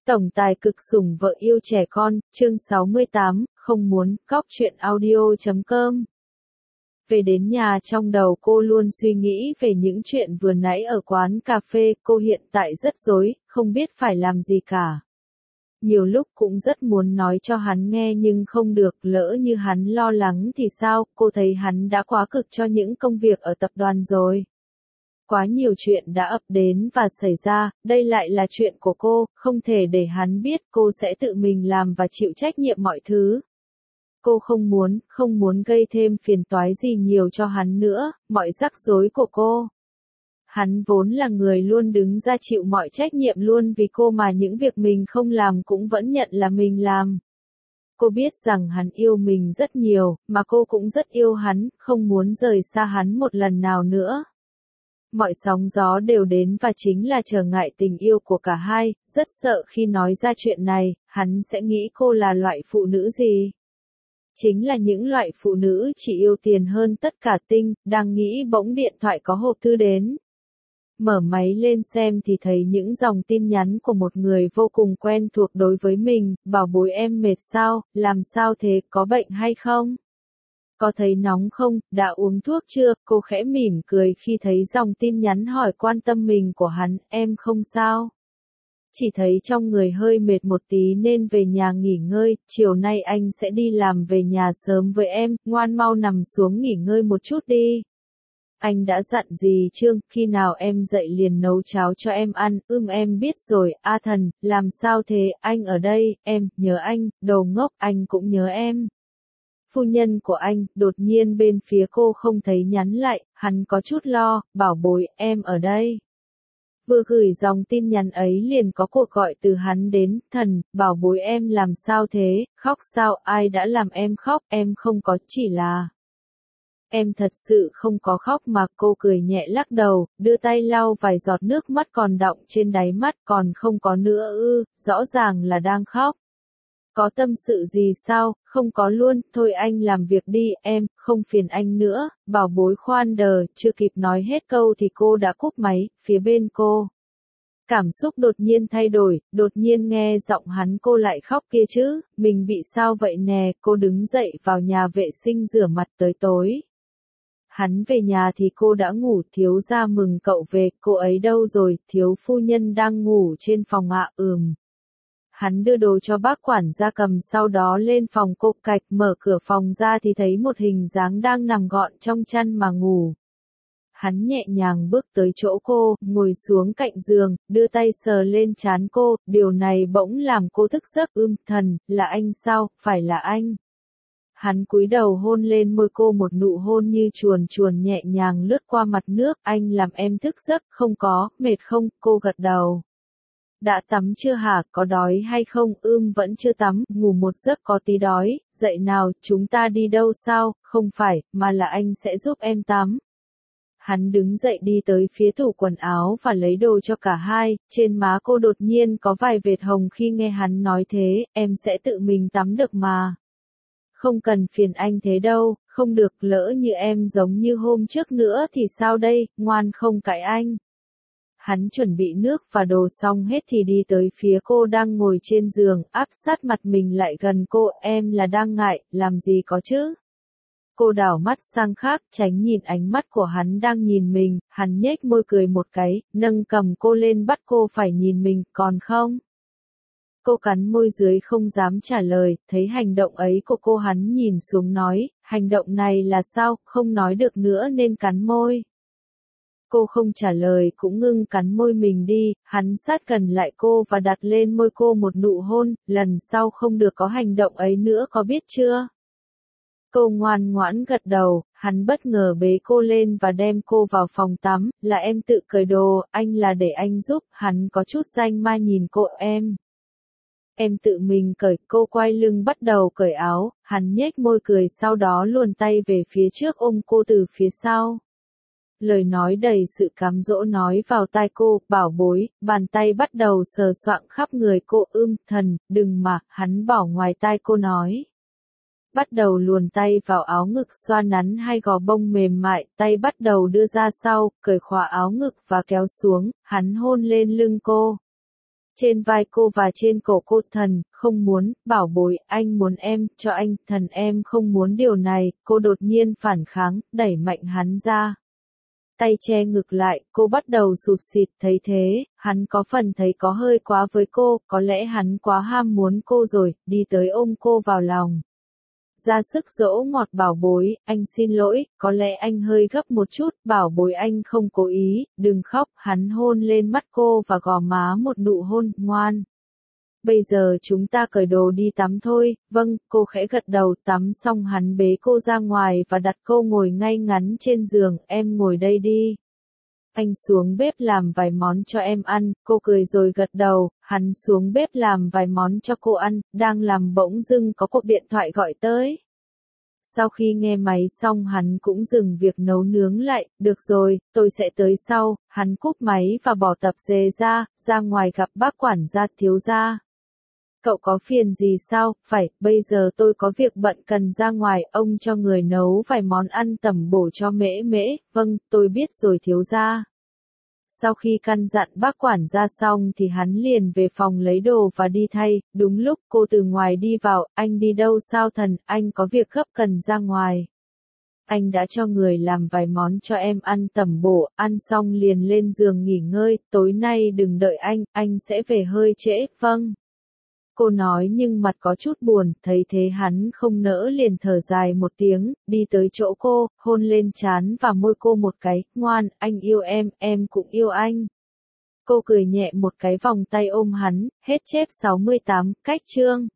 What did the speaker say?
Tổng tài cực sủng vợ yêu trẻ con, chương 68, không muốn, cóc truyện audio.com. Về đến nhà trong đầu cô luôn suy nghĩ về những chuyện vừa nãy ở quán cà phê, cô hiện tại rất rối, không biết phải làm gì cả. Nhiều lúc cũng rất muốn nói cho hắn nghe nhưng không được, lỡ như hắn lo lắng thì sao, cô thấy hắn đã quá cực cho những công việc ở tập đoàn rồi. Quá nhiều chuyện đã ập đến và xảy ra, đây lại là chuyện của cô, không thể để hắn biết, cô sẽ tự mình làm và chịu trách nhiệm mọi thứ. Cô không muốn gây thêm phiền toái gì nhiều cho hắn nữa, mọi rắc rối của cô. Hắn vốn là người luôn đứng ra chịu mọi trách nhiệm luôn vì cô mà những việc mình không làm cũng vẫn nhận là mình làm. Cô biết rằng hắn yêu mình rất nhiều, mà cô cũng rất yêu hắn, không muốn rời xa hắn một lần nào nữa. Mọi sóng gió đều đến và chính là trở ngại tình yêu của cả hai, rất sợ khi nói ra chuyện này, hắn sẽ nghĩ cô là loại phụ nữ gì. Chính là những loại phụ nữ chỉ yêu tiền hơn tất cả tinh, đang nghĩ bỗng điện thoại có hộp thư đến. Mở máy lên xem thì thấy những dòng tin nhắn của một người vô cùng quen thuộc đối với mình, bảo bối em mệt sao, làm sao thế, có bệnh hay không? Có thấy nóng không, đã uống thuốc chưa, cô khẽ mỉm cười khi thấy dòng tin nhắn hỏi quan tâm mình của hắn, em không sao. Chỉ thấy trong người hơi mệt một tí nên về nhà nghỉ ngơi, chiều nay anh sẽ đi làm về nhà sớm với em, ngoan mau nằm xuống nghỉ ngơi một chút đi. Anh đã dặn gì Trương, khi nào em dậy liền nấu cháo cho em ăn, em biết rồi, A Thần, làm sao thế, anh ở đây, em, nhớ anh, đồ ngốc, anh cũng nhớ em. Phu nhân của anh, đột nhiên bên phía cô không thấy nhắn lại, hắn có chút lo, bảo bối, em ở đây. Vừa gửi dòng tin nhắn ấy liền có cuộc gọi từ hắn đến, Thần, bảo bối em làm sao thế, khóc sao, ai đã làm em khóc, em không có, chỉ là... Em thật sự không có khóc mà, cô cười nhẹ lắc đầu, đưa tay lau vài giọt nước mắt còn đọng trên đáy mắt, còn không có nữa rõ ràng là đang khóc. Có tâm sự gì sao, không có luôn, thôi anh làm việc đi, em, không phiền anh nữa, bảo bối khoan đờ, chưa kịp nói hết câu thì cô đã cúp máy, phía bên cô. Cảm xúc đột nhiên thay đổi, đột nhiên nghe giọng hắn cô lại khóc kia chứ, mình bị sao vậy nè, cô đứng dậy vào nhà vệ sinh rửa mặt tới tối. Hắn về nhà thì cô đã ngủ, thiếu gia mừng cậu về, cô ấy đâu rồi, thiếu phu nhân đang ngủ trên phòng ạ, Hắn đưa đồ cho bác quản gia cầm sau đó lên phòng cô cạch, mở cửa phòng ra thì thấy một hình dáng đang nằm gọn trong chăn mà ngủ. Hắn nhẹ nhàng bước tới chỗ cô, ngồi xuống cạnh giường, đưa tay sờ lên trán cô, điều này bỗng làm cô thức giấc, Thần, là anh sao, phải là anh. Hắn cúi đầu hôn lên môi cô một nụ hôn như chuồn chuồn nhẹ nhàng lướt qua mặt nước, anh làm em thức giấc, không có, mệt không, cô gật đầu. Đã tắm chưa hả, có đói hay không, vẫn chưa tắm, ngủ một giấc có tí đói, dậy nào, chúng ta đi đâu sao, không phải, mà là anh sẽ giúp em tắm. Hắn đứng dậy đi tới phía tủ quần áo và lấy đồ cho cả hai, trên má cô đột nhiên có vài vệt hồng khi nghe hắn nói thế, em sẽ tự mình tắm được mà. Không cần phiền anh thế đâu, không được, lỡ như em giống như hôm trước nữa thì sao đây, ngoan không cãi anh. Hắn chuẩn bị nước và đồ xong hết thì đi tới phía cô đang ngồi trên giường, áp sát mặt mình lại gần cô, em là đang ngại, làm gì có chứ. Cô đảo mắt sang khác, tránh nhìn ánh mắt của hắn đang nhìn mình, hắn nhếch môi cười một cái, nâng cầm cô lên bắt cô phải nhìn mình, còn không? Cô cắn môi dưới không dám trả lời, thấy hành động ấy của cô hắn nhìn xuống nói, hành động này là sao, không nói được nữa nên cắn môi. Cô không trả lời cũng ngưng cắn môi mình đi, hắn sát gần lại cô và đặt lên môi cô một nụ hôn, lần sau không được có hành động ấy nữa có biết chưa? Cô ngoan ngoãn gật đầu, hắn bất ngờ bế cô lên và đem cô vào phòng tắm, là em tự cởi đồ, anh là để anh giúp, hắn có chút danh ma nhìn cô, Em tự mình cởi, cô quay lưng bắt đầu cởi áo, hắn nhếch môi cười sau đó luồn tay về phía trước ôm cô từ phía sau. Lời nói đầy sự cám dỗ nói vào tai cô, bảo bối, bàn tay bắt đầu sờ soạng khắp người cô, Thần, đừng mà, hắn bỏ ngoài tai cô nói. Bắt đầu luồn tay vào áo ngực xoa nắn hai gò bông mềm mại, tay bắt đầu đưa ra sau, cởi khóa áo ngực và kéo xuống, hắn hôn lên lưng cô. trên vai cô và trên cổ cô. Thần, không muốn, bảo bối, anh muốn em, cho anh, thần em không muốn điều này. Cô đột nhiên phản kháng, đẩy mạnh hắn ra. Tay che ngực lại, cô bắt đầu sụt sịt, thấy thế, hắn có phần thấy có hơi quá với cô, có lẽ hắn quá ham muốn cô rồi, đi tới ôm cô vào lòng. Ra sức dỗ ngọt, bảo bối, anh xin lỗi, có lẽ anh hơi gấp một chút, bảo bối anh không cố ý, đừng khóc. Hắn hôn lên mắt cô và gò má một nụ hôn, ngoan. Bây giờ chúng ta cởi đồ đi tắm thôi. Vâng, cô khẽ gật đầu. Tắm xong hắn bế cô ra ngoài và đặt cô ngồi ngay ngắn trên giường. Em ngồi đây đi. Anh xuống bếp làm vài món cho em ăn. Cô cười rồi gật đầu. Hắn xuống bếp làm vài món cho cô ăn. Đang làm bỗng dưng có cuộc điện thoại gọi tới. Sau khi nghe máy xong hắn cũng dừng việc nấu nướng lại. Được rồi, tôi sẽ tới sau. Hắn cúp máy và bỏ tập dề ra ngoài gặp bác quản gia. Thiếu gia. Cậu có phiền gì sao? Phải, bây giờ tôi có việc bận cần ra ngoài. Ông cho người nấu vài món ăn tẩm bổ cho Mễ Mễ. Vâng, tôi biết rồi thiếu gia. Sau khi căn dặn bác quản gia xong thì hắn liền về phòng lấy đồ và đi thay. Đúng lúc cô từ ngoài đi vào. Anh đi đâu sao thần? Anh có việc gấp cần ra ngoài. Anh đã cho người làm vài món cho em ăn tẩm bổ. Ăn xong liền lên giường nghỉ ngơi. Tối nay đừng đợi anh sẽ về hơi trễ. Vâng. Cô nói nhưng mặt có chút buồn, thấy thế hắn không nỡ liền thở dài một tiếng, đi tới chỗ cô, hôn lên trán và môi cô một cái. Ngoan, anh yêu em cũng yêu anh. Cô cười nhẹ một cái, vòng tay ôm hắn. Hết chép 68, cách chương.